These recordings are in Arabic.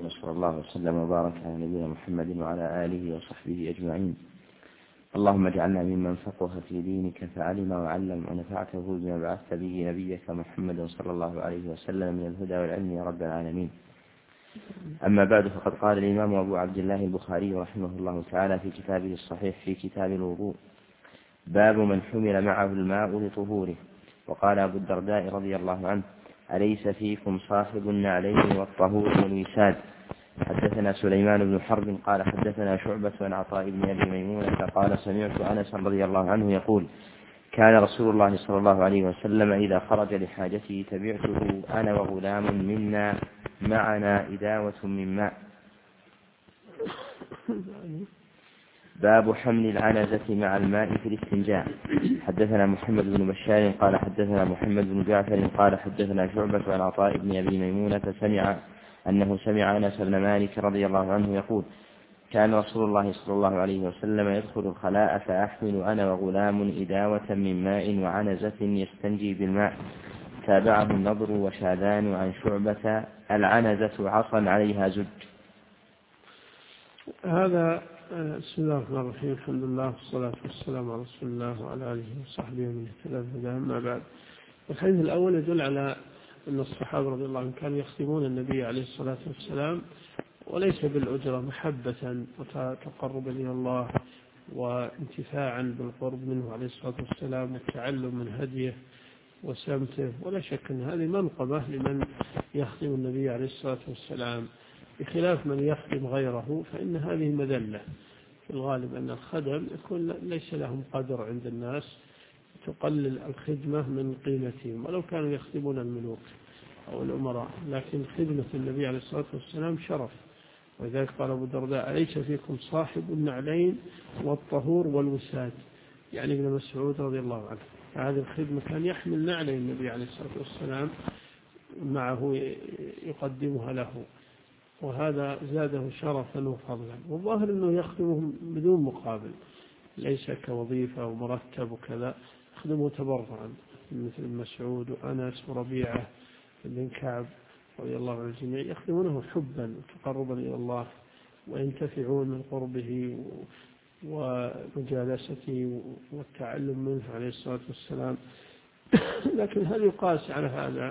وصلى الله وسلم وبارك على نبينا محمد وعلى آله وصحبه أجمعين. اللهم اجعلنا ممن فقه في دينك فعلم وعلم ونفعته بما بعثت به نبيك محمد صلى الله عليه وسلم من الهدى والعلم يا رب العالمين. أما بعد، فقد قال الإمام أبو عبد الله البخاري رحمه الله تعالى في كتابه الصحيح في كتاب الوضوء: باب من حمل معه الماء لطهوره. وقال أبو الدرداء رضي الله عنه: أليس فيكم صاحب النعلين والطهور والوساد؟ حدثنا سليمان بن حرب قال حدثنا شعبة عن عطاء بن أبي ميمونة قال سمعت أنس رضي الله عنه يقول: كان رسول الله صلى الله عليه وسلم إذا خرج لحاجته تبعته أنا وغلام منا معنا إداوة من ماء. باب حمل العنزة مع الماء في الاستنجاء. حدثنا محمد بن بشار قال حدثنا محمد بن جعفر قال حدثنا شعبة عن عطاء بن أبي ميمونة سمع أنس بن مالك رضي الله عنه يقول: كان رسول الله صلى الله عليه وسلم يدخل الخلاء فأحمل أنا وغلام إداوة من ماء وعنزة يستنجي بالماء. تابعه النضر وشاذان عن شعبة: العنزة عصا عليها زج. هذا بسم الله الرحمن الرحيم. الحمد لله والصلاة والسلام على رسول الله وعلى آله وصحبه ومن اهتدى. أما بعد، الحديث الأول يدل على أن الصحابة رضي الله عنهم كانوا يخدمون النبي عليه الصلاة والسلام، وليس بالأجرة، محبة وتقربا إلى الله وانتفاعا بالقرب منه عليه الصلاة والسلام والتعلم من هديه وسمته. ولا شك أن هذه منقبة لمن يخدم النبي عليه الصلاة والسلام، بخلاف من يخدم غيره فإن هذه مذلة. في الغالب أن الخدم يكون ليس لهم قدر عند الناس، تقلل الخدمة من قيمتهم ولو كانوا يخدمون الملوك أو الأمراء، لكن خدمة النبي عليه الصلاة والسلام شرف. ولذلك قال أبو الدرداء: أليس فيكم صاحب النعلين والطهور والوساد؟ يعني ابن مسعود رضي الله عنه. هذه الخدمة كان يحمل نعلين النبي عليه الصلاة والسلام معه يقدمها له، وهذا زاده شرفا وفضلا. والظاهر أنه يخدمهم بدون مقابل، ليس كوظيفة ومرتب وكذا، يخدمه تبرعا، مثل مسعود وأنس وربيعة بن كعب رضي الله عن الجميع، يخدمونه حبا وتقربا إلى الله وينتفعون من قربه ومجالسته والتعلم منه عليه الصلاة والسلام. لكن هل يقاس على هذا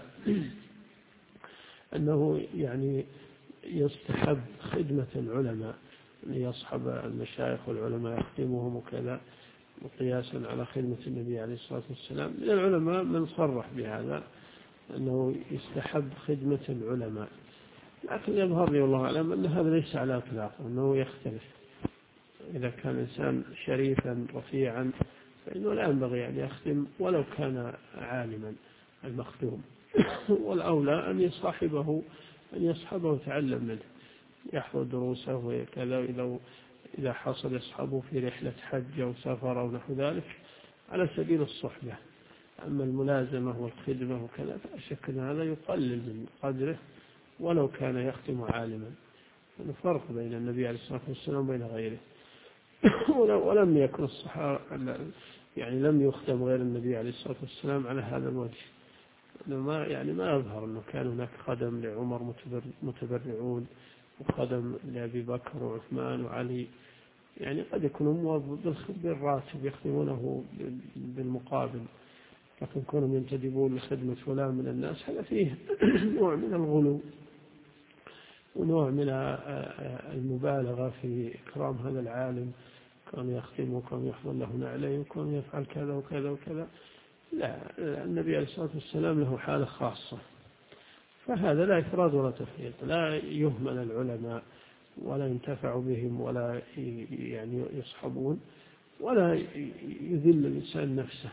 أنه يعني يستحب خدمة العلماء، أن يصحب المشايخ والعلماء يخدمهم وكذا، وقياسا على خدمة النبي عليه الصلاة والسلام؟ من العلماء من صرح بهذا أنه يستحب خدمة العلماء، لكن يظهر لي والله أعلم أن هذا ليس على إطلاقه، أنه يختلف. إذا كان إنسان شريفا رفيعا فإنه لا ينبغي أن يخدم ولو كان عالما المخدوم، والأولى أن يصحبه ويتعلم منه، يحضر دروسه وكذا، إذا حصل يصحبه في رحلة حج أو سفر أو نحو ذلك على سبيل الصحبة. أما الملازمة والخدمة وكذا فلا شك أن هذا يقلل من قدره ولو كان يخدم عالما. الفرق بين النبي عليه الصلاة والسلام وبين غيره. ولم يكن الصحابة يعني لم يخدم غير النبي عليه الصلاة والسلام على هذا الوجه. ما يظهر أنه كان هناك خدم لعمر متبرعون وخدم لأبي بكر وعثمان وعلي، يعني قد يكونوا موظف بالراتب يخدمونه بالمقابل، لكن كونهم ينتدبون لخدمة فلان من الناس هذا فيه نوع من الغلو ونوع من المبالغة في إكرام هذا العالم، كان يخدمه وكان يحضر له نعليه وكان يفعل كذا وكذا وكذا. لا، النبي عليه الصلاة والسلام له حالة خاصة، فهذا لا إفراد ولا تفريط. لا يهمل العلماء ولا ينتفع بهم ولا يعني يصحبون، ولا يذل الإنسان نفسه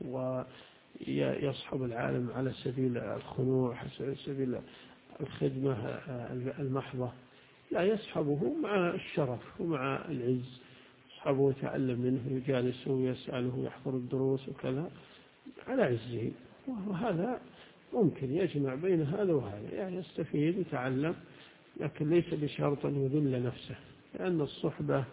ويصحب العالم على سبيل الخنوع، على سبيل الخدمة المحضة. لا، يصحبه مع الشرف ومع العز، يصحبه يتعلم منه، يجالسه ويسأله، يحضر الدروس وكذا على عزه. وهذا ممكن يجمع بين هذا وهذا، يعني يستفيد ويتعلم، لكن ليس بشرط أن يذل نفسه، لأن الصحبة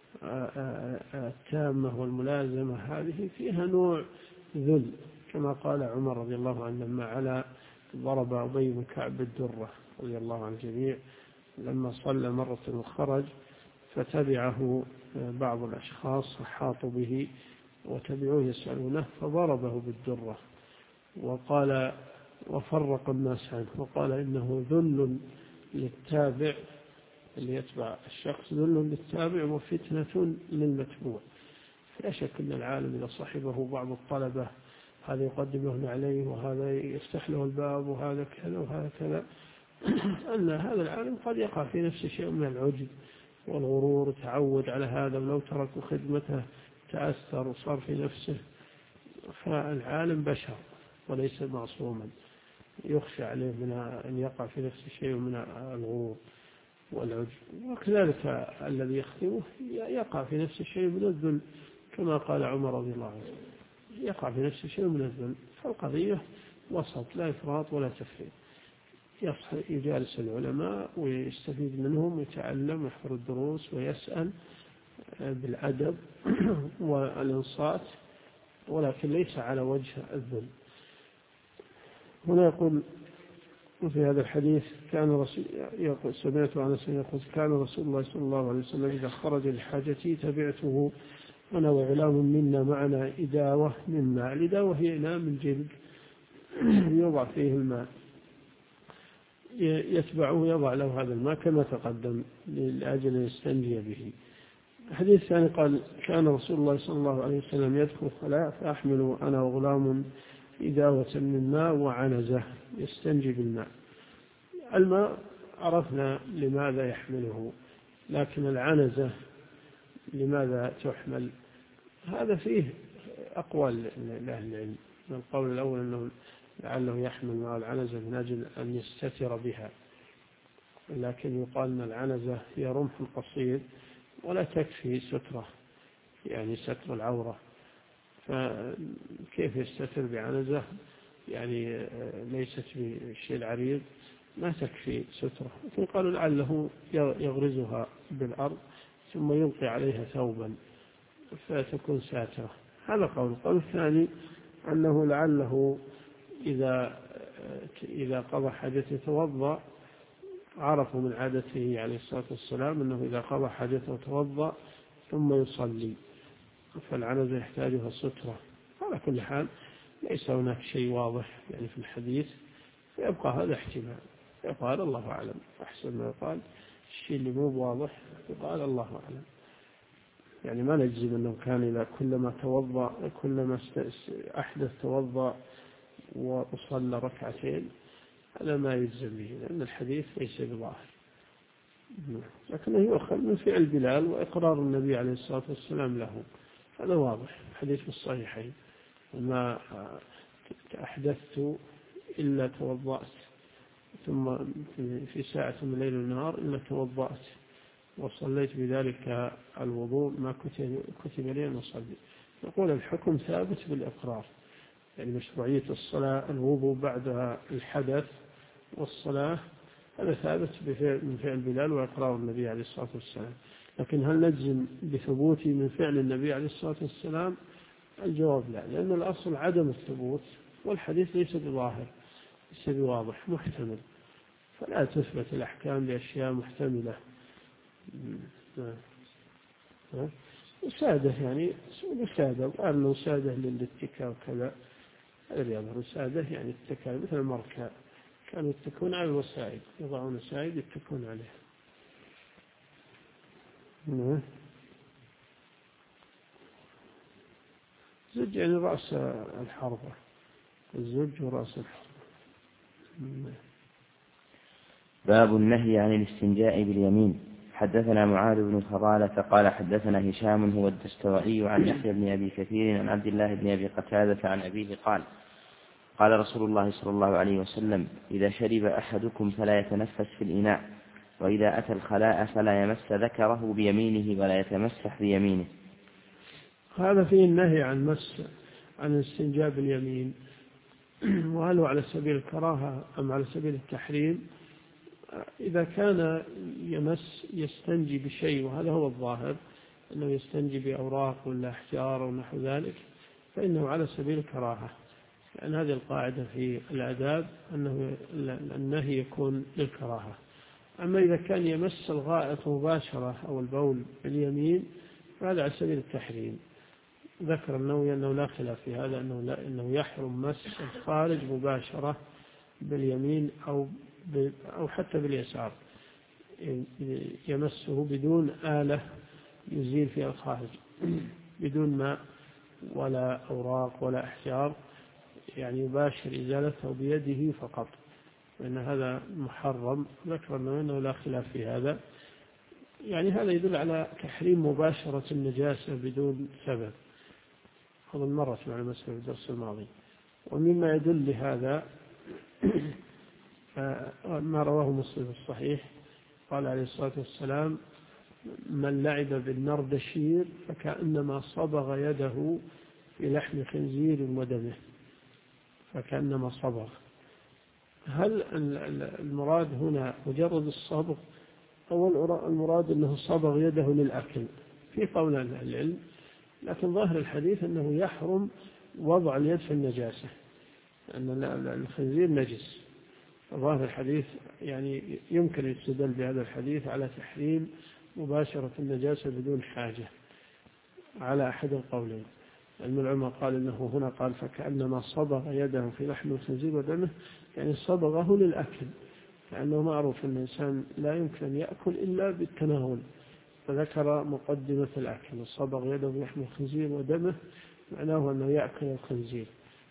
التامة والملازمة هذه فيها نوع ذل، كما قال عمر رضي الله عنه لما ضرب أبي بن كعب بالدرة رضي الله عن الجميع، لما صلى مرة وخرج فتبعه بعض الأشخاص حاطوا به وتبعوه يسألونه فضربه بالدرة وقال وفرق الناس عنه وقال إنه ذل للتابع اللي يتبع الشخص، ذل للتابع وفتنة للمتبوع. لا شك أن العالم إذا صحبه بعض الطلبة هذا يقدم له عليه وهذا يفتح له الباب وهذا كذا وهذا كذا، أن هذا العالم قد يقع في نفسه شيء من العجب والغرور، تعود على هذا ولو تركوا خدمته تأثر وصار في نفسه. فالعالم بشر وليس معصوما، يخشى عليه من أن يقع في نفسه شيء من الغرور والعجب. وكذلك الذي يخدمه يقع في نفسه شيء من الذل، كما قال عمر رضي الله عنه يقع في نفسه شيء من الذل. فالقضية وسط، لا إفراط ولا تفريط. يجالس العلماء ويستفيد منهم ويتعلم ويحضر الدروس ويسأل بالأدب والإنصات، ولكن ليس على وجه الذل. هنا يقول في هذا الحديث سمعت أنس يقول كان رسول الله صلى الله عليه وسلم إذا خرج لحاجتي تبعته أنا وغلام منا معنا إداوة من ماء. الإداوة هي إناء من جلد يوضع فيه الماء، يتبعه يضع له هذا الماء كما تقدم لأجل أن يستنجي به. الحديث الثاني قال كان رسول الله صلى الله عليه وسلم يدخل الخلاء فأحمل أنا وغلام إداوة من ماء وعنزة يستنجي بالماء. الماء عرفنا لماذا يحمله، لكن العنزة لماذا تحمل؟ هذا فيه أقوال لأهل العلم. القول الأول أنه لعله يحمل ماء العنزة من أجل أن يستتر بها، لكن يقال أن العنزة هي رمح قصير ولا تكفي سترة، يعني ستر العورة، فكيف يستتر بعنزة يعني ليست بشيء عريض ما تكفي سترة. لكن قالوا لعله يغرزها بالأرض ثم يلقي عليها ثوبا فتكون ساترة. هذا قول. القول الثاني أنه لعله إذا قضى حاجته توضأ. عرفوا من عادته عليه الصلاة والسلام أنه إذا قضى حاجته توضأ ثم يصلي، فالعنزة يحتاجها سترة. على كل حال ليس هناك شيء واضح يعني في الحديث، فيبقى هذا احتمال، يقال الله أعلم. أحسن ما يقال الشيء اللي مو واضح يقال الله أعلم. يعني ما نجزم أنه كان إذا كلما توضأ كلما أحدث توضأ وصلى ركعتين، هذا ما يجزم به لأن الحديث ليس بظاهر، لكنه يؤخذ من فعل بلال وإقرار النبي عليه الصلاة والسلام له. هذا واضح الحديث في الصحيحين وما أحدثت إلا توضأت، ثم في ساعة من الليل والنهار إلا توضأت وصليت بذلك الوضوء ما كتب لي أن أصلي. يقول الحكم ثابت بالإقرار، يعني مشروعية الصلاة الوضوء بعد الحدث والصلاة هذا ثابت من فعل بلال وإقرار النبي عليه الصلاة والسلام. لكن هل نجزم بثبوته من فعل النبي عليه الصلاة والسلام؟ الجواب لا، لأن الأصل عدم الثبوت والحديث ليس بظاهر ليس بواضح محتمل، فلا تثبت الأحكام بأشياء محتملة. وسادة يعني وسادة وقال له سادة للاتكاء وكذا، هذا يظهر سادة يعني التكاء مثل المركاء كانوا يتكون على الوسائد، يضعون سائد يتكون عليها. زج يعني رأس الحربة، الزج ورأس الحربة. باب النهي عن الاستنجاء باليمين. حدثنا معاذ بن فضالة قال حدثنا هشام هو الدستوائي عن يحيى بن أبي كثير عن عبد الله بن أبي قتادة عن أبيه قال قال رسول الله صلى الله عليه وسلم إذا شرب أحدكم فلا يتنفس في الإناء، وإذا أتى الخلاء فلا يمس ذكره بيمينه ولا يتمسح بيمينه. هذا فيه النهي عن الاستنجاء باليمين، وهل هو على سبيل الكراهة أم على سبيل التحريم؟ إذا كان يستنجي بشيء وهذا هو الظاهر أنه يستنجي بأوراق ولا أحجار أو نحو ذلك فإنه على سبيل الكراهة، لأن هذه القاعدة في الآداب أنه النهي يكون للكراهة. أما إذا كان يمس الغائط مباشرة أو البول باليمين فهذا على سبيل التحريم. ذكر النووي أنه لا خلاف في هذا، أنه يحرم مس الخارج مباشرة باليمين أو حتى باليسار، يمسه بدون آلة يزيل فيها الخارج، بدون ماء ولا أوراق ولا أحجار، يعني يباشر إزالته بيده فقط، وأن هذا محرم. ذكر أنه لا خلاف في هذا، يعني هذا يدل على تحريم مباشرة النجاسة بدون سبب. هذا مرت مع المسألة في الدرس الماضي. ومما يدل لهذا ما رواه مسلم في الصحيح قال عليه الصلاة والسلام: من لعب بالنردشير فكأنما صبغ يده في لحم خنزير ودمه، فكأنما صبغ. هل المراد هنا مجرد الصبغ أو المراد أنه صبغ يده للأكل؟ في قول أهل العلم، لكن ظاهر الحديث أنه يحرم وضع اليد في النجاسة، أن الخنزير نجس. ظاهر الحديث يعني يمكن الاستدلال بهذا الحديث على تحريم مباشرة النجاسة بدون حاجة على أحد القولين. العلماء قال إنه هنا قال فكأنما صبغ يده في لحم الخنزير ودمه، يعني صبغه للأكل، لأنه معروف أن الإنسان لا يمكن أن يأكل إلا بالتناول، فذكر مقدمة الأكل: صبغ يده في لحم الخنزير ودمه، معناه أنه يأكل الخنزير.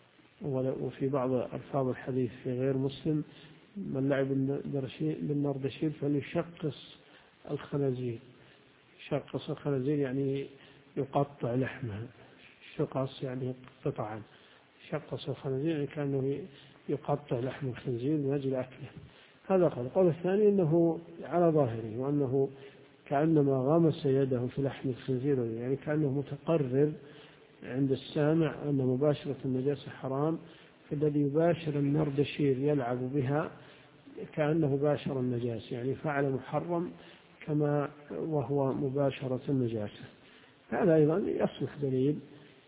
وفي بعض ألفاظ الحديث في غير مسلم: من لعب بالنردشير فليشقص الخنازير. شقص الخنازير يعني يقطع لحمها، شقص يعني قطعا، شقص الخنازير يعني كأنه يقطع لحم الخنزير من أجل أكله. هذا قال. القول الثاني أنه على ظاهره، وأنه كأنما غمس يده في لحم الخنزير، يعني كأنه متقرر عند السامع أن مباشرة النجاسة حرام، فالذي يباشر النردشير يلعب بها كأنه باشر النجاسة، يعني فعل محرم كما وهو مباشرة النجاسة. هذا أيضا يصلح دليل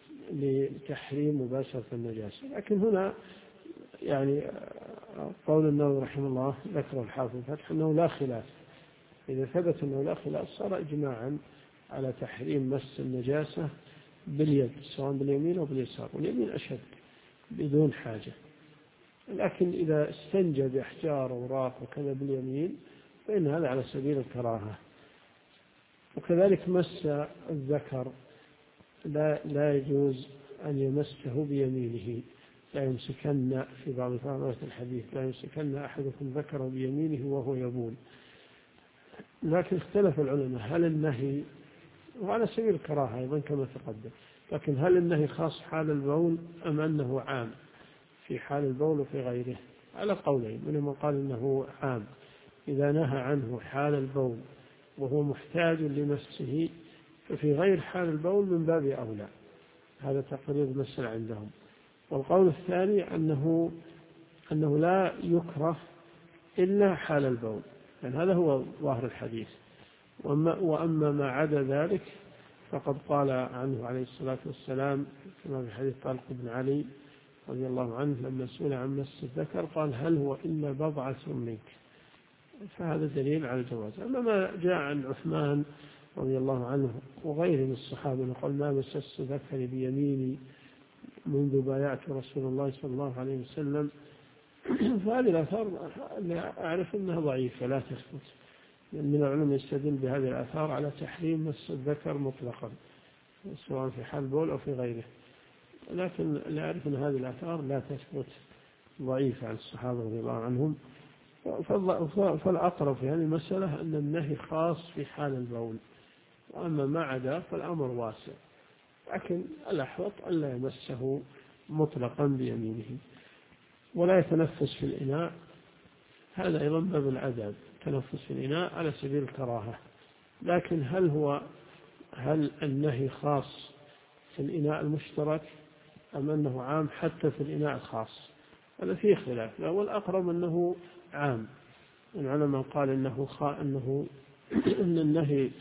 لتحريم مباشرة النجاسة. لكن هنا يعني قول النووي رحمه الله ذكر الحافظ الفتح أنه لا خلاف. إذا ثبت أنه لا خلاف صار إجماعا على تحريم مس النجاسة باليد، سواء باليمين أو باليسار، واليمين أشد بدون حاجة. لكن إذا استنجى بأحجار أوراق وكذا باليمين فإن هذا على سبيل الكراهة. وكذلك مس الذكر لا يجوز أن يمسه بيمينه، لا يمسكن في بعض فقرات الحديث: لا يمسكن أحدكم ذكره بيمينه وهو يبول. لكن اختلف العلماء هل النهي، وعلى سبيل الكراهة أيضا كما تقدم، لكن هل النهي خاص حال البول أم أنه عام في حال البول وفي غيره؟ على قولين، منهم قال إنه عام، إذا نهى عنه حال البول وهو محتاج لمسه ففي غير حال البول من باب أولى. هذا تقرير المسألة عندهم. والقول الثاني أنه لا يكره إلا حال البول، يعني هذا هو ظاهر الحديث. وأما ما عدا ذلك فقد قال عنه عليه الصلاة والسلام كما في حديث طلق بن علي رضي الله عنه لما سئل عن مس الذكر قال: هل هو إلا بضعة منك؟ فهذا دليل على الجواز. أما ما جاء عن عثمان رضي الله عنه وغيره من الصحابة قال: ما مسست ذكري بيميني منذ بايعت رسول الله صلى الله عليه وسلم، فهذه الآثار أعرف أنها ضعيفة لا تثبت. من العلماء يستدل بهذه الآثار على تحريم مس الذكر مطلقا سواء في حال بول أو في غيره، لكن لا أعرف أن هذه الآثار لا تثبت، ضعيفة عن الصحابة رضي الله عنهم. فالأقرب في هذه المسألة أن النهي خاص في حال البول، وأما ما عدا فالأمر واسع. لكن الأحوط ألا يمسه مطلقا بيمينه. ولا يتنفس في الإناء، هذا أيضا باب العذاب، تنفس في الإناء على سبيل الكراهة. لكن هل النهي خاص في الإناء المشترك أم أنه عام حتى في الإناء الخاص؟ هذا فيه خلاف، والأقرب أنه عام. العلماء قال أن النهي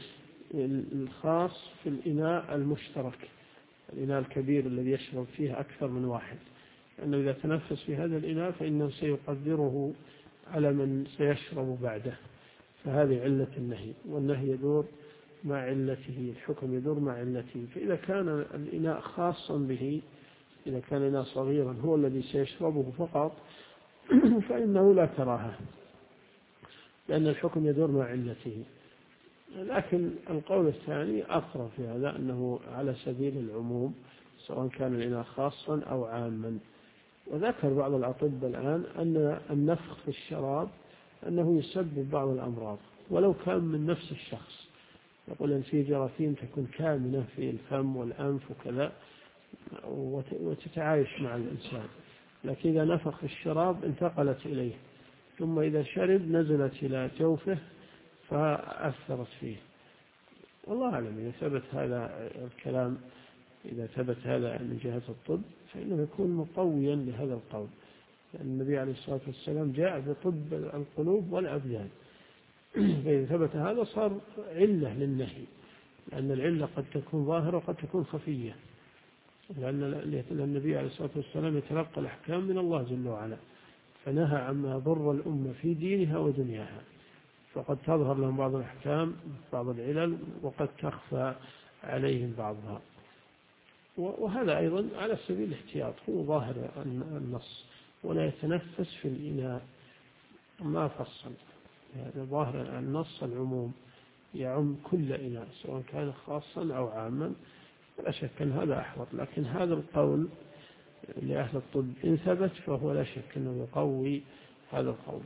الخاص في الإناء المشترك، الإناء الكبير الذي يشرب فيه أكثر من واحد، لأنه إذا تنفس في هذا الإناء فإنه سيقدره على من سيشرب بعده، فهذه علة النهي، والنهي يدور مع علته، الحكم يدور مع علته. فإذا كان الإناء خاصا به، إذا كان إناء صغيرا هو الذي سيشربه فقط فإنه لا كراهة، لأن الحكم يدور مع علته. لكن القول الثاني أقرب في هذا، أنه على سبيل العموم سواء كان الإناء خاصا أو عاما. وذكر بعض الأطباء الآن أن النفخ في الشراب أنه يسبب بعض الأمراض ولو كان من نفس الشخص. يقول أن في جراثيم تكون كامنة في الفم والأنف وكذا وتتعايش مع الإنسان، لكن إذا نفخ في الشراب انتقلت إليه، ثم إذا شرب نزلت إلى جوفه فأثرت فيه. والله أعلم إذا ثبت هذا الكلام، إذا ثبت هذا من جهة الطب فإنه يكون مقويا لهذا القول، لأن النبي عليه الصلاة والسلام جاء بطب القلوب والأبدان. فإذا ثبت هذا صار علة للنهي، لأن العلة قد تكون ظاهرة وقد تكون خفية، لأن النبي عليه الصلاة والسلام يتلقى الأحكام من الله جل وعلا، فنهى عما يضر الأمة في دينها ودنياها، فقد تظهر لهم بعض الأحكام بعض العلل وقد تخفى عليهم بعضها. وهذا أيضا على سبيل الاحتياط، هو ظاهر النص ولا يتنفس في الإناء، ما فصل، هذا ظاهر النص العموم يعم كل إناء سواء كان خاصا أو عاما، لا شك أن هذا أحوط. لكن هذا القول لأهل الطب إن ثبت فهو لا شك أنه يقوي هذا القول.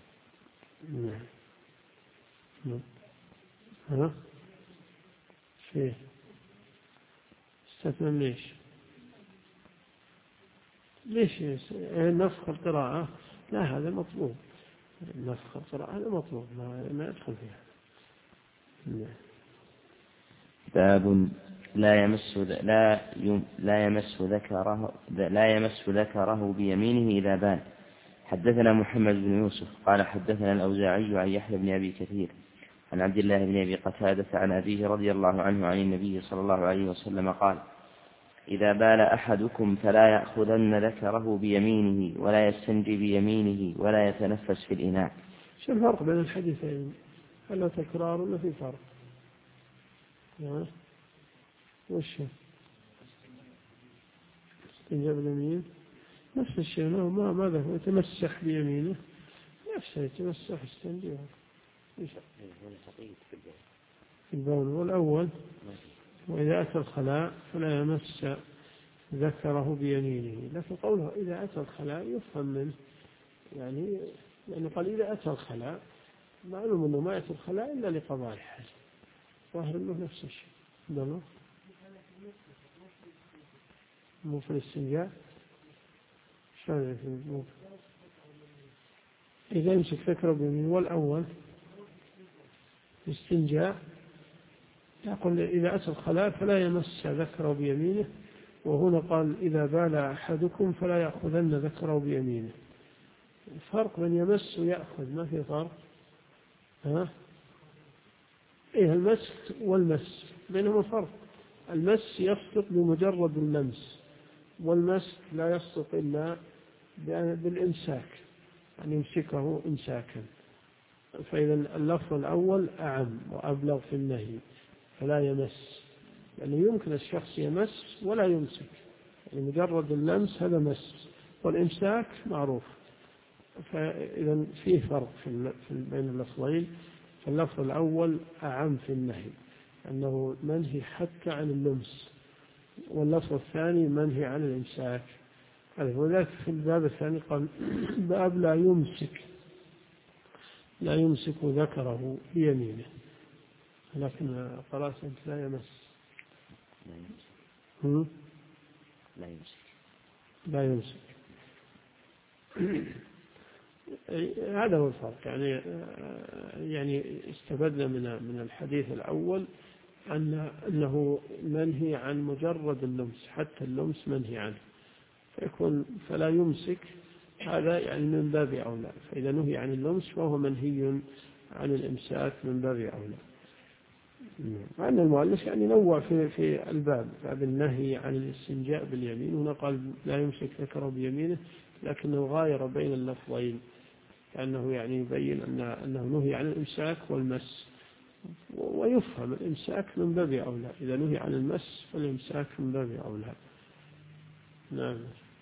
ها؟ فيه استثنى ليش نسخ القراءة؟ لا هذا مطلوب، نسخ القراءة هذا مطلوب، ما يدخل فيها. باب لا يمس ذكره بيمينه إذا بان. حدثنا محمد بن يوسف قال حدثنا الأوزاعي عن يحيى بن أبي كثير عن عبد الله بن أبي قتادة عن أبيه رضي الله عنه عن النبي صلى الله عليه وسلم قال: إذا بال أحدكم فلا يأخذن ذكره بيمينه ولا يستنجي بيمينه ولا يتنفس في الإناء. شو الفرق بين الحديثين؟ هل تكرار ولا في فرق؟ وش استنجاب اليمين نفس الشيء، ماذا هو يتمسح بيمينه نفسه، يتمسح استنجاب في البول. والأول وإذا أتى الخلاء فلا يمس ذكره بيمينه، لكن قوله إذا أتى الخلاء يفهم منه يعني لأنه قال إذا أتى الخلاء، معلوم أنه ما يأتي الخلاء إلا لقضاء الحاجة، ظاهر أنه نفس الشيء. ده مو في الاستنجاء إذا يمسك ذكره بيمينه. والأول الاستنجاء يقول إذا أتى الخلاء فلا يمس ذكره بيمينه، وهنا قال إذا بال أحدكم فلا يأخذن ذكره بيمينه. الفرق بين يمس ويأخذ ما في فرق. المس والمس بينهما فرق. المس يصدق بمجرد اللمس، والمس لا يصدق إلا بالإمساك، يعني يمسكه إمساكا. فإذا اللفظ الأول أعم وأبلغ في النهي، فلا يمس، يعني يمكن الشخص يمس ولا يمسك، يعني مجرد اللمس هذا مس، والإمساك معروف. فإذا فيه فرق بين اللفظين. فاللفظ الأول أعم في النهي أنه منهي حتى عن اللمس، واللفظ الثاني منهي عن الإمساك. وذلك في الباب الثاني قال باب لا يمسك ذكره بيمينه، لكن قرأت أنت لا يمس. لا يمسك هذا هو الفرق. يعني استفدنا من الحديث الأول أنه منهي عن مجرد اللمس، حتى اللمس منهي عنه، فيكون فلا يمسك هذا يعني من باب أولى. فإذا نهي عن اللمس فهو منهي عن الإمساك من باب أولى. مع أن المؤلف يعني نوع في الباب النهي عن الاستنجاء باليمين، هنا قال لا يمسك ذكره بيمينه، لكنه غاير بين اللفظين، كأنه يعني يبين أنه نهي عن الإمساك والمس، ويفهم الإمساك من باب أولى، إذا نهي عن المس فالإمساك من باب أولى. نعم.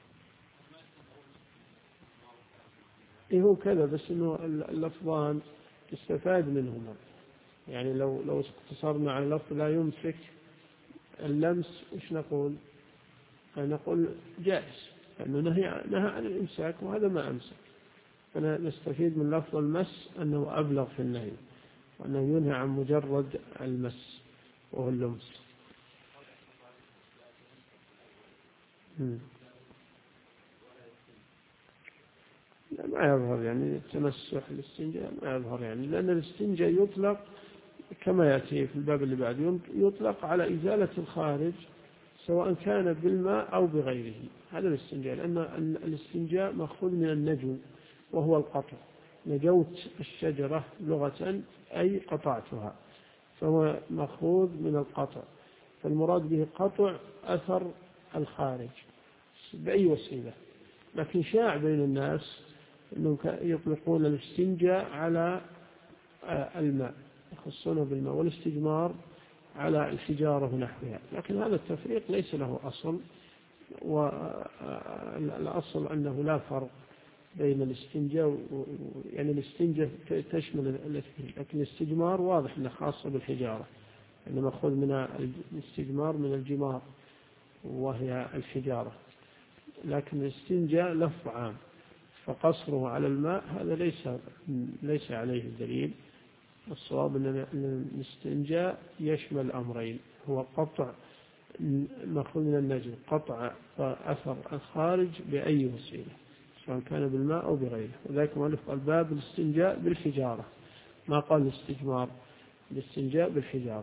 إيه هو كذا، بس إنه اللفظان يستفاد منهما، يعني لو اقتصرنا على لفظ لا يمسك اللمس إيش نقول؟ نقول جائز، لأنه نهى عن الإمساك وهذا ما أمسك. فنستفيد من لفظ المس أنه أبلغ في النهي، وأنه ينهى عن مجرد المس وهو اللمس. لا ما يظهر يعني التمسح الاستنجاء ما يظهر، يعني لأن الاستنجاء يطلق كما يأتي في الباب اللي بعده، يطلق على إزالة الخارج سواء كان بالماء أو بغيره، هذا الاستنجاء، لأن الاستنجاء مأخوذ من النجو وهو القطع، نجوت الشجرة لغة أي قطعتها، فهو مأخوذ من القطع، فالمراد به قطع أثر الخارج بأي وسيلة. لكن شاع بين الناس أنهم يطلقون الاستنجاء على الماء، يخصونه بالماء، والاستجمار على الحجارة ونحوها، لكن هذا التفريق ليس له أصل، والأصل أنه لا فرق بين الاستنجاء، يعني الاستنجاء تشمل الاثنين، لكن الاستجمار واضح أنه خاصة بالحجارة، أنه مأخوذ من الاستجمار من الجمار وهي الحجارة، لكن الاستنجاء لفظ عام، فقصره على الماء هذا ليس عليه دليل. الصواب أن الاستنجاء يشمل أمرين، هو قطع مأخوذ من النجم، قطع أثر الخارج بأي وسيلة سواء كان بالماء أو بغيره، وذلك مؤلف الباب الاستنجاء بالحجارة، ما قال الاستجمار، الاستنجاء بالحجارة.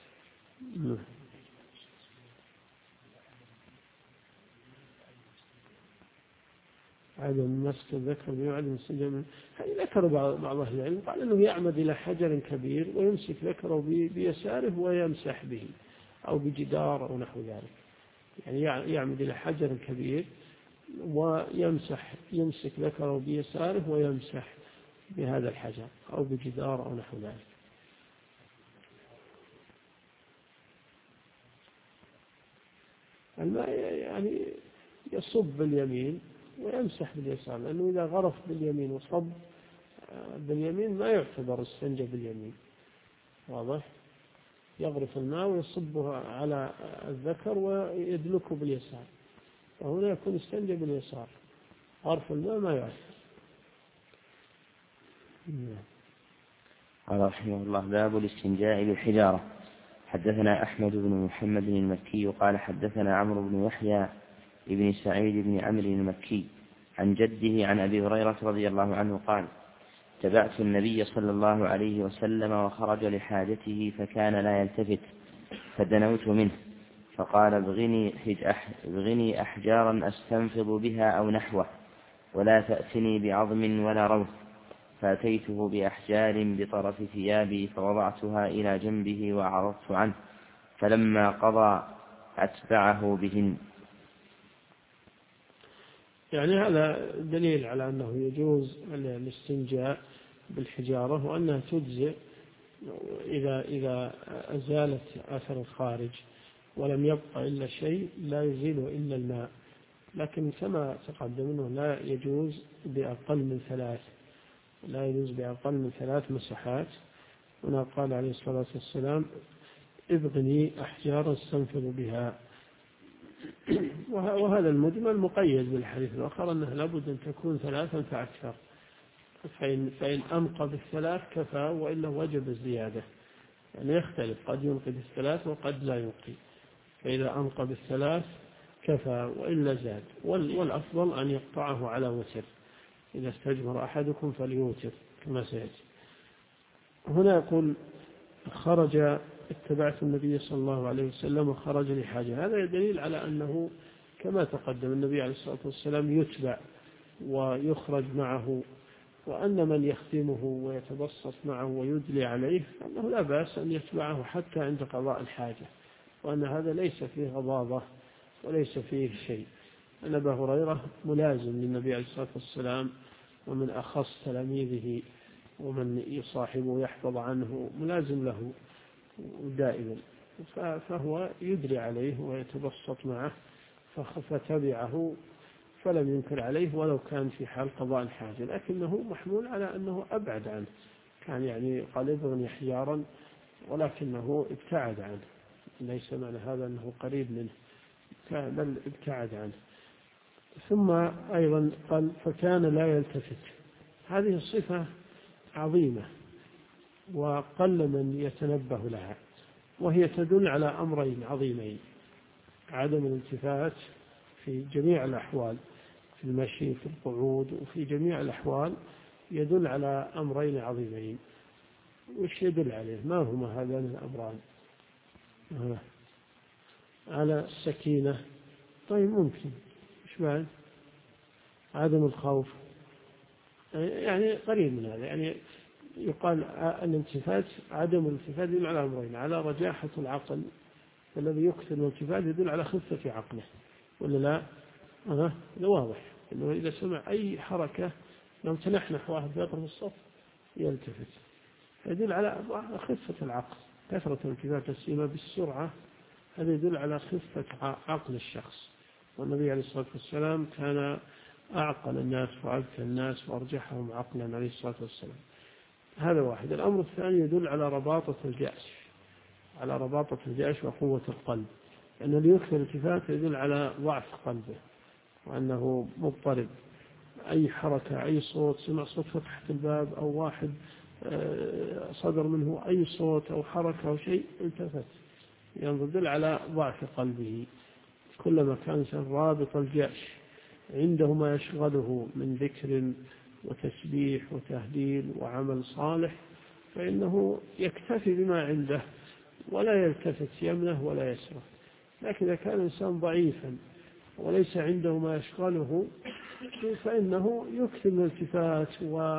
عدم مسك الذكر وعدم الاستنجاء، ذكر بعض أهل العلم قال أنه يعمد إلى حجر كبير ويمسك ذكره بيساره ويمسح به، أو بجدار أو نحو ذلك، يعني يعمد إلى حجر كبير يمسك ذكره بيساره ويمسح بهذا الحجر أو بجدار أو نحو ذلك. الماء يعني يصب باليمين ويمسح باليسار، لأنه إذا غرف باليمين وصب باليمين ما يعتبر استنجى باليمين، واضح؟ يغرف الماء ويصبه على الذكر ويدلكه باليسار، وهنا يكون استنجى باليسار، غرف الماء ما يؤثر. قال رحمه الله: باب الاستنجاء بالحجارة. حدثنا أحمد بن محمد المكي قال حدثنا عمرو بن يحيى ابن سعيد بن عمرو المكي عن جده عن أبي هريرة رضي الله عنه قال: تبعت النبي صلى الله عليه وسلم وخرج لحاجته فكان لا يلتفت، فدنوت منه فقال: ابغني أحجارا أستنفض بها أو نحوه، ولا تأتني بعظم ولا روث. فأتيته بأحجار بطرف ثيابي فوضعتها إلى جنبه وأعرضت عنه، فلما قضى أتبعه بهن. يعني هذا دليل على أنه يجوز الاستنجاء بالحجارة، وأنها تجزئ إذا أزالت أثر الخارج ولم يبقى إلا شيء لا يزيله إلا الماء، لكن كما تقدم أنه لا يجوز بأقل من 3 مسحات. هنا قال عليه الصلاة والسلام: ابغني أحجارا استنفذ بها. وهذا المجمل مقيد بالحديث الآخر أنها لابد أن تكون 3 فأكثر، فإن أنقى ب3 كفى، وإلا وجب الزيادة، يعني يختلف، قد ينقي ب3 وقد لا ينقي، فإذا أنقى ب3 كفى وإلا زاد، والأفضل أن يقطعه على وتر، إذا استجمر أحدكم فليوتر كما سيأتي. هنا يقول: اتبعت النبي صلى الله عليه وسلم وخرج لحاجة. هذا دليل على أنه كما تقدم النبي عليه الصلاة والسلام يتبع ويخرج معه، وأن من يخدمه ويتبسط معه ويدلي عليه أنه لا بأس أن يتبعه حتى عند قضاء الحاجة، وأن هذا ليس فيه غضاضة وليس فيه شيء. أن أبا هريرة ملازم للنبي عليه الصلاة والسلام ومن أخص تلاميذه ومن يصاحبه يحفظ عنه ملازم له دائما، فهو يدري عليه ويتبسط معه، فتبعه فلم ينكر عليه ولو كان في حال قضاء الحاجة، لكنه محمول على أنه أبعد عنه، كان يعني قال ابغني حجارا ولكنه ابتعد عنه، ليس معنى هذا أنه قريب منه بل ابتعد عنه. ثم أيضا قال فكان لا يلتفت. هذه الصفة عظيمة وقل من يتنبه لها، وهي تدل على أمرين عظيمين: عدم الالتفات في جميع الأحوال، في المشي في القعود وفي جميع الأحوال، يدل على أمرين عظيمين. وش يدل عليه؟ ما هما هذان الأمران؟ على السكينة. طيب ممكن إيش بعد؟ عدم الخوف، يعني قريب من هذا، يعني يقال الالتفات، عدم الالتفات يدل على أمرين: على رجاحة العقل، الذي يكثر الالتفات يدل على خفة عقله، ولا لا؟ ده واضح إنه إذا سمع أي حركة لو تنحنح واحد يقرب الصف يلتفت، يدل على خفة العقل. كثرة الالتفات السيما بالسرعة هذا يدل على خفة عقل الشخص، والنبي عليه الصلاة والسلام كان أعقل الناس وأذكى الناس وأرجحهم عقلا عليه الصلاة والسلام. هذا واحد. الأمر الثاني يدل على رباطة الجأش، على رباطة الجأش وقوة القلب، لأن اللي يكثر الالتفات يدل على ضعف قلبه وأنه مضطرب. أي حركة، أي صوت، سمع صوت فتحة الباب أو واحد صدر منه أي صوت أو حركة أو شيء التفت، يدل على ضعف قلبه. كلما كان إنسان رابط الجأش عنده ما يشغله من ذكر وتسبيح وتهليل وعمل صالح، فإنه يكتفي بما عنده ولا يلتفت يمنه ولا يسره. لكن إذا كان الإنسان ضعيفا وليس عنده ما يشغله فإنه يكثر الالتفات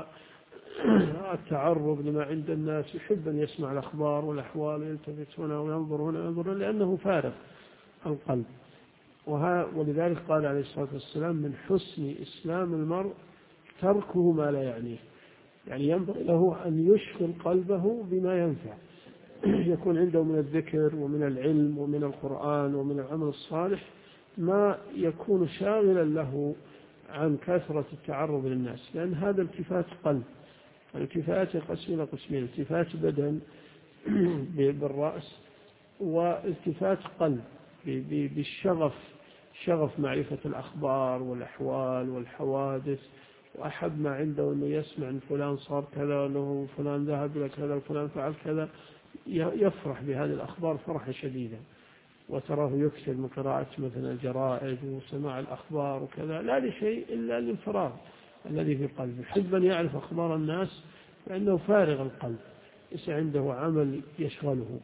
والتعرض لما عند الناس، يحب أن يسمع الأخبار والأحوال ويلتفت هنا وينظر هنا وينظر، لأنه فارغ القلب. ولذلك قال عليه الصلاة والسلام: من حسن إسلام المرء تركه ما لا يعنيه، يعني ينبغي له أن يشغل قلبه بما ينفع، يكون عنده من الذكر ومن العلم ومن القرآن ومن العمل الصالح ما يكون شاغلا له عن كثرة التعرض للناس، لأن هذا التفات قلب. التفات ينقسم إلى قسمين: التفات بدن بالرأس، والتفات قلب بالشغف، شغف معرفة الأخبار والأحوال والحوادث، وأحب ما عنده أنه يسمع أن فلان صار كذا وأنه فلان ذهب إلى كذا وفلان فعل كذا، يفرح بهذه الأخبار فرحا شديدا. وتراه يكثر من قراءة مثلا الجرائد وسماع الأخبار وكذا، لا لشيء إلا للفراغ الذي في قلبه، يحب أن يعرف أخبار الناس لأنه فارغ القلب، ليس عنده عمل يشغله.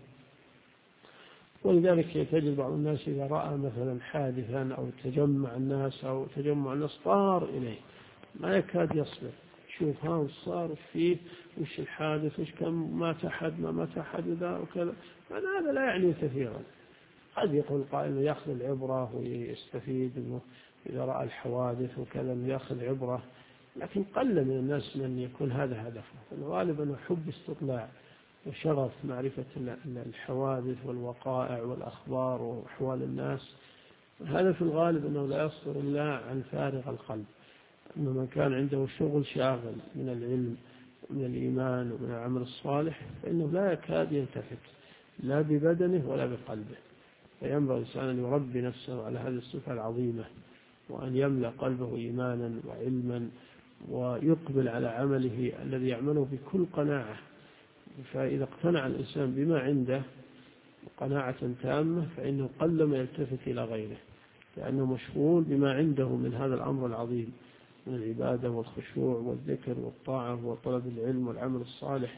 ولذلك تجد بعض الناس إذا رأى مثلا حادثا أو تجمع الناس طار إليه، ما يكاد يصبر، شوف ها وش صار فيه، وش الحادث، وش كم مات أحد ما مات أحد ذا وكذا. هذا لا يعني كثيرا. قد يقول قائل يأخذ العبرة ويستفيد إنه إذا رأى الحوادث وكذا يأخذ عبرة، لكن قل من الناس من يكون هذا هدفه. الغالب أنه حب استطلاع وشغف معرفة الحوادث والوقائع والأخبار وأحوال الناس. هذا في الغالب أنه لا يصدر إلا عن فارغ القلب. أما من كان عنده شغل شاغل من العلم ومن الإيمان ومن العمل الصالح فإنه لا يكاد يلتفت لا ببدنه ولا بقلبه. فينبغي الإنسان أن يربي نفسه على هذه الصفة العظيمة، وأن يملأ قلبه إيمانا وعلما، ويقبل على عمله الذي يعمله بكل قناعة. فإذا اقتنع الإنسان بما عنده قناعة تامة فإنه قلما يلتفت إلى غيره، لأنه مشغول بما عنده من هذا الأمر العظيم من العبادة والخشوع والذكر والطاعة وطلب العلم والعمل الصالح.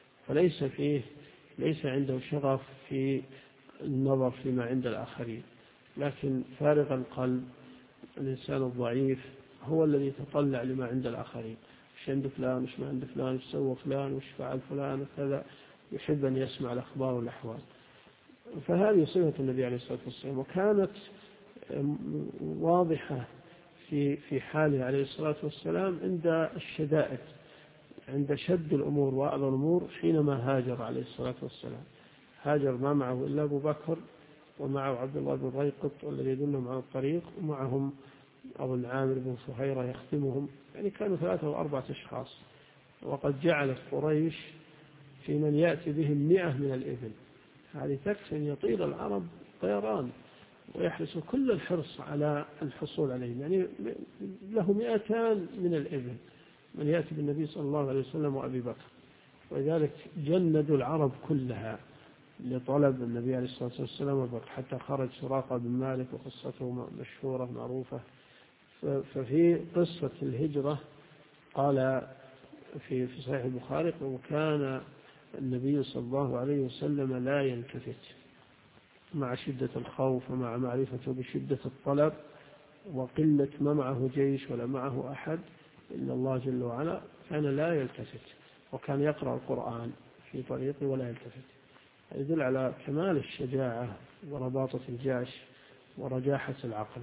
ليس عنده شغف في النظر فيما عند الآخرين، لكن فارغ القلب الإنسان الضعيف هو الذي يتطلع لما عند الآخرين، وش عند فلان، وش ما عند فلان، وش سوى فلان، وش فعل فلان وكذا، يحب أن يسمع الأخبار والأحوال. فهذه صفة النبي عليه الصلاة والسلام، وكانت واضحة في حاله عليه الصلاة والسلام عند الشدائد، عند شد الأمور وأعظم الأمور، حينما هاجر عليه الصلاة والسلام. هاجر ما معه إلا أبو بكر، ومعه عبد الله بن ريقط والذي يدلهم على الطريق، ومعهم أبو عامر بن فهيرة يخدمهم، يعني كانوا 3 أو 4 أشخاص. وقد جعلت قريش في من يأتي بهم 100 من الإبل، هذه تكفي أن يطيل العرب طيران ويحرص كل الحرص على الحصول عليهم، يعني له 200 من الإبل من يأتي بالنبي صلى الله عليه وسلم وأبي بكر. ولذلك جندوا العرب كلها لطلب النبي عليه الصلاة والسلام وأبي بكر، حتى خرج سراقة بن مالك وقصته مشهورة معروفة. ففي قصة الهجرة قال في صحيح البخاري: وكان النبي صلى الله عليه وسلم لا يلتفت مع شدة الخوف ومع معرفته بشدة الطلب وقلة ما معه جيش ولا معه أحد إلا الله جل وعلا، كان لا يلتفت، وكان يقرأ القرآن في طريقه ولا يلتفت. يدل على كمال الشجاعة ورباطة الجيش ورجاحة العقل.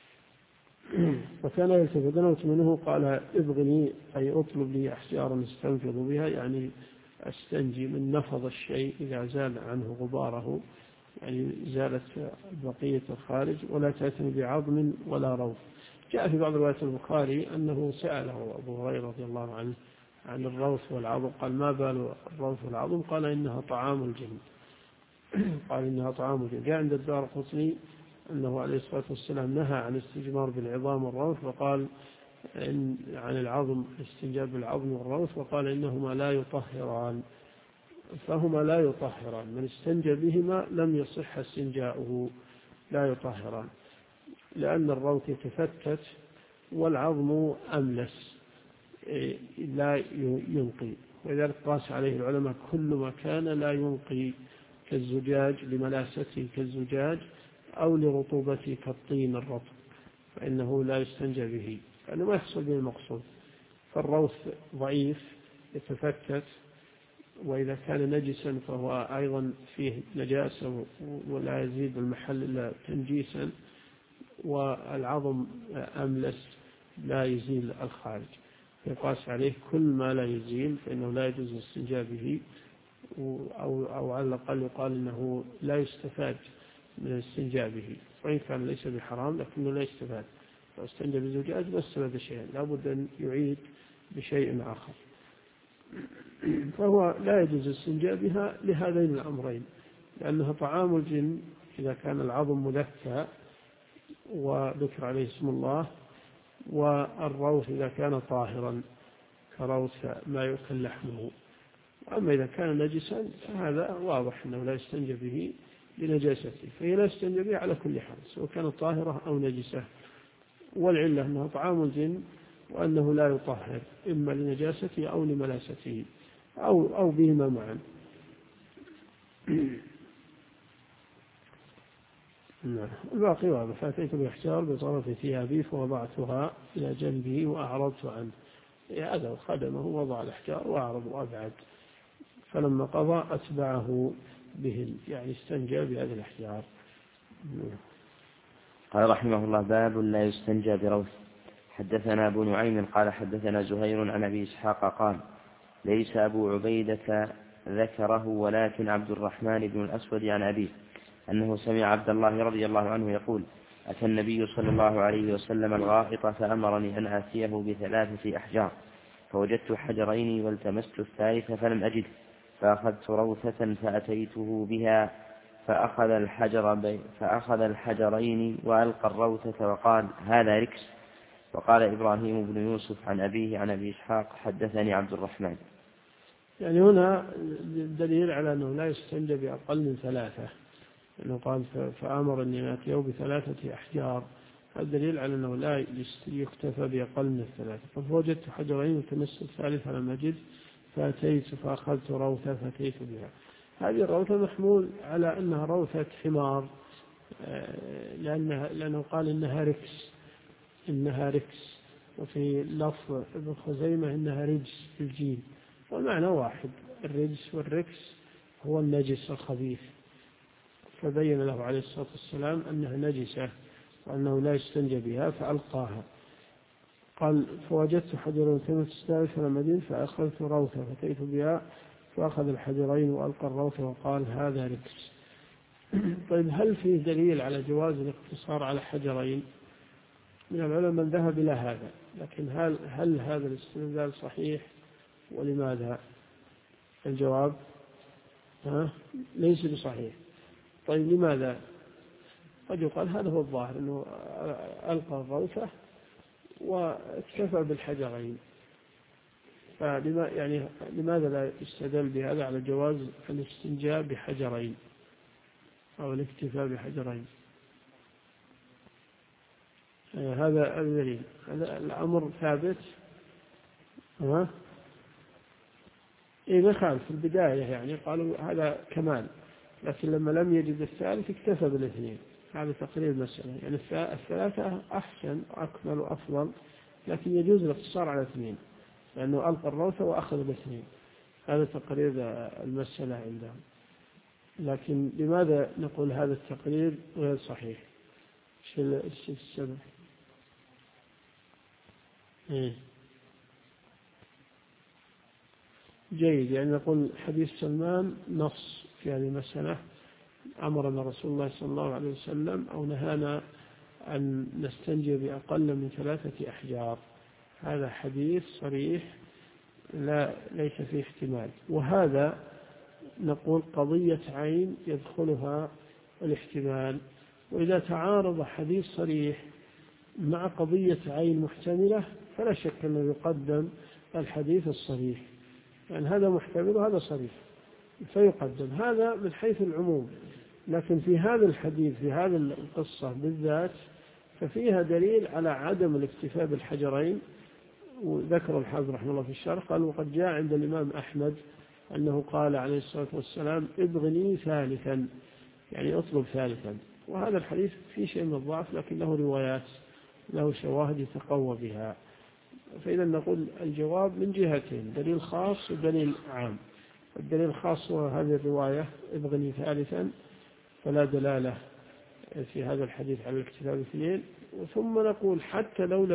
وكان يلتفت نوت منه قال: ابغني، أي اطلب لي أحجارا استنفض بها، يعني أستنجي من نفض الشيء إذا زال عنه غباره، يعني زالت بقية الخارج، ولا تأتني بعظم ولا روث. جاء في بعض روايات البخاري أنه سأله أبو هريرة رضي الله عنه عن الروث والعظم، قال: ما بال الروث والعظم؟ قال: إنها طعام الجن. قال: إنها طعام الجن. جاء عند الدارقطني أنه عليه الصلاة والسلام نهى عن الاستجمار بالعظام والروث، وقال عن العظم الاستنجاب بالعظم والروث، وقال: إنهما لا يطهران. فهما لا يطهران، من استنجى بهما لم يصح استنجاؤه، لا يطهران، لأن الروث يتفتت والعظم أملس لا ينقي. ولذلك قاس عليه العلماء: كل ما كان لا ينقي كالزجاج لملاسته كالزجاج أو لرطوبته كالطين الرطب فإنه لا يستنجى به، لأنه ما يحصل به المقصود. فالروث ضعيف يتفتت، وإذا كان نجسا فهو أيضا فيه نجاسة ولا يزيد المحل إلا تنجيسا، والعظم أملس لا يزيل الخارج، يقاس عليه كل ما لا يزيل فإنه لا يجوز الاستنجاء به، أو على الأقل يقال إنه لا يستفاد من الاستنجاء به، وإن كان ليس بحرام لكنه لا يستفاد. فاستنجى بزجاج بس استفاد شيئا، لابد أن يعيد بشيء آخر. فهو لا يجوز الاستنجاء بها لهذين الأمرين: لأنها طعام الجن إذا كان العظم مذكى وذكر عليه اسم الله، والروث إذا كان طاهرا كروث ما يؤكل لحمه. أما إذا كان نجسا فهذا واضح أنه لا يستنجى به لنجاسته، فهي لا يستنجى به على كل حال سواء كانت طاهرة أو نجسة. والعلة أنها طعام الجن وأنه لا يطهر إما لنجاسته أو لملاسته أو بهما معا. الباقي واضح: فأتيت بإحجار بطرف ثيابي فوضعتها إلى جنبه وأعرضت عنه. هذا خدمه وضع الإحجار وأعرض وأبعد، فلما قضى أتبعه بهن، يعني استنجى بهذه الأحجار. قال رحمه الله: باب لا يستنجى بروث. حدثنا أبو نعيم قال حدثنا زهير عن أبي إسحاق قال: ليس أبو عبيدة ذكره، ولكن عبد الرحمن بن الأسود عن أبيه أنه سمع عبد الله رضي الله عنه يقول: أتى النبي صلى الله عليه وسلم الغائط فأمرني أن آتيه ب3 أحجار، فوجدت حجرين والتمست الثالث فلم أجده، فأخذت روثة فأتيته بها فأخذ الحجرين وألقى الروثة وقال: هذا ركس. وقال إبراهيم بن يوسف عن أبيه عن أبي إسحاق: حدثني عبد الرحمن. يعني هنا دليل على أنه لا يستنجى بأقل من 3، لأنه قال: فأمر أن آتيه ب3 أحجار، هذا دليل على أنه لا يكتفى بأقل من 3. فوجدت حجرين وتمست الثالث فلم أجد، فأتيت فأخذت روثة فأتيت بها. هذه الروثة محمول على أنها روثة حمار، لأنه قال إنها ركس، وفي لفظ ابن خزيمة إنها رجس بالجيم، والمعنى واحد: الرجس والركس هو النجس الخبيث. فبين له عليه الصلاة والسلام أنها نجسة وأنه لا يستنجى بها فألقاها. قال فوجدت حجرا كما تستاذ على مدين فأخذت روثة فأتيت بها فأخذ الحجرين وألقى الروثة وقال هذا ركس. طيب هل فيه دليل على جواز الاقتصار على حجرين؟ من العلماء من ذهب إلى هذا، لكن هل هذا الاستدلال صحيح ولماذا؟ الجواب ليس بصحيح. طيب لماذا؟ قد يقال هذا هو الظاهر أنه ألقى الروثة واكتفى بالحجرين، لماذا لا يستدل بهذا على جواز الاستنجاء بحجرين أو الاكتفاء بحجرين؟ هذا الدليل. هذا الأمر ثابت. ما في البداية يعني قالوا هذا كمال، لكن لما لم يجد الثالث اكتفى بالاثنين. هذا تقرير المسألة، يعني الثلاثة أحسن وأكمل وأفضل، لكن يجوز الاقتصار على اثنين لأنه ألقى الروثة وأخذ الاثنين. هذا تقرير المسألة عندهم. لكن لماذا نقول هذا التقرير غير صحيح؟ شو السبب؟ جيد، يعني نقول حديث سلمان نص في هذه المسألة، أمرنا رسول الله صلى الله عليه وسلم أو نهانا أن نستنجي بأقل من 3 أحجار. هذا حديث صريح ليس فيه احتمال. وهذا نقول قضية عين يدخلها الاحتمال. وإذا تعارض حديث صريح مع قضية عين محتملة فلا شك أنه يقدم الحديث الصريح، يعني هذا محتمل وهذا صريح فيقدم هذا من حيث العموم. لكن في هذا الحديث في هذه القصة بالذات ففيها دليل على عدم الاكتفاء بالحجرين. وذكر الحافظ رحمه الله في الشرح قال وقد جاء عند الإمام أحمد أنه قال عليه الصلاة والسلام ابغني ثالثا، يعني اطلب ثالثا. وهذا الحديث فيه شيء من الضعف لكن له روايات، له شواهد يتقوى بها. فإذا نقول الجواب من جهتين، دليل خاص ودليل عام. الدليل الخاص هو هذه الرواية ابغني ثالثا، فلا دلالة في هذا الحديث على الاكتفاء باثنين. ثم نقول حتى لو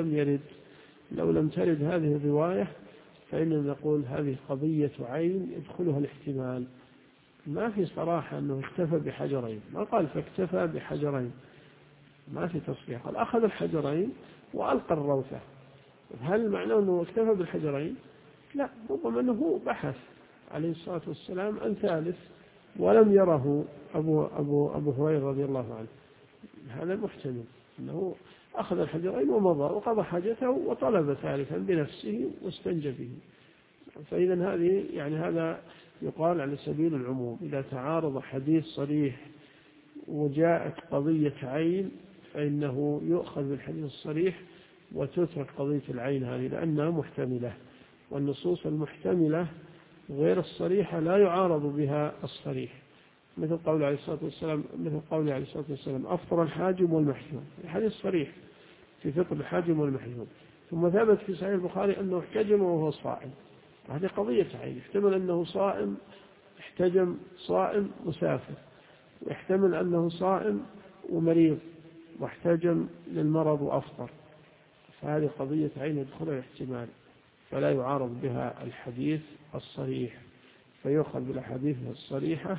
لم ترد هذه الرواية فإننا نقول هذه قضية عين يدخلها الاحتمال. ما في صراحة أنه اكتفى بحجرين، ما قال فاكتفى بحجرين، ما في تصريح، قال أخذ الحجرين وألقى الروثة. هل معناه أنه اكتفى بالحجرين؟ لا، ربما أنه بحث عليه الصلاة والسلام عن ثالث ولم يره أبو هريرة رضي الله عنه. هذا محتمل أنه أخذ الحجرين ومضى وقضى حاجته وطلب ثالثا بنفسه واستنجى به. فإذا هذا يقال على سبيل العموم. إذا تعارض حديث صريح وجاءت قضية عين فإنه يؤخذ بالحديث الصريح وتترك قضية العين هذه لأنها محتملة. والنصوص المحتملة غير الصريحة لا يعارض بها الصريح، مثل قول عليه الصلاة والسلام أفطر الحاجم والمحجوم، الحديث صريح في فطر الحاجم والمحجوم. ثم ثبت في صحيح البخاري أنه احتجم وهو صائم، هذه قضية عين. يحتمل أنه صائم احتجم صائم مسافر، ويحتمل أنه صائم ومريض واحتجم للمرض وأفطر، فهذه قضية عين يدخلها الاحتمال فلا يعارض بها الحديث الصريح، فيؤخذ بالأحاديث الصريحة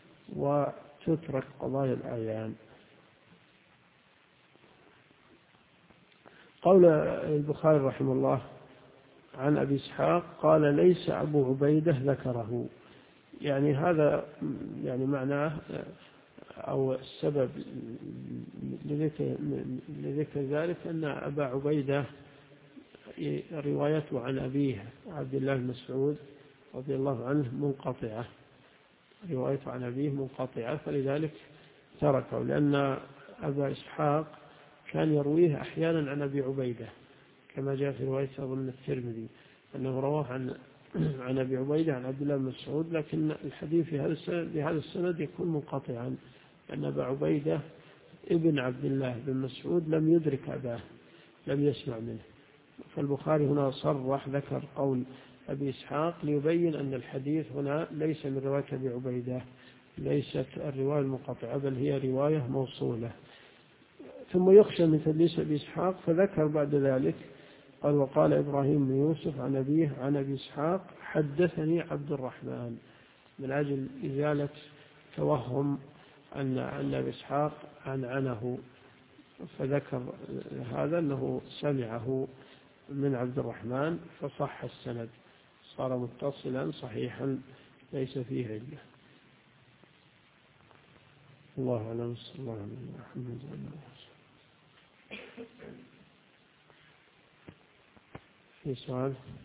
وتترك قضايا الأعيان. قول البخاري رحمه الله عن أبي إسحاق قال ليس أبو عبيدة ذكره، يعني هذا معناه أو السبب لذكر ذلك أن أبا عبيدة روايته عن أبيه عبد الله بن مسعود رضي الله عنه منقطعة، روايته عن أبيه منقطعة، فلذلك تركه. لأن أبا إسحاق كان يرويه أحيانا عن أبي عبيدة كما جاء في رواية أظن الترمذي أنه رواه عن أبي عبيدة عن عبد الله بن مسعود، لكن الحديث في هذا السند يكون منقطعا لأن أبا عبيدة ابن عبد الله بن مسعود لم يدرك أباه، لم يسمع منه. فالبخاري هنا صرح ذكر قول أبي إسحاق ليبين أن الحديث هنا ليس من رواية أبي عبيدة، ليست الرواية المنقطعة بل هي رواية موصولة. ثم يخشى من تدليس أبي إسحاق فذكر بعد ذلك قال وقال إبراهيم بن يوسف عن أبيه عن أبي إسحاق حدثني عبد الرحمن، من أجل إزالة توهم أن أبي إسحاق عنه، فذكر هذا أنه سمعه من عبد الرحمن فصح السند، صار متصلا صحيحا ليس فيه علة. الله أعلم. صلى الله عليه وسلم. في سؤال؟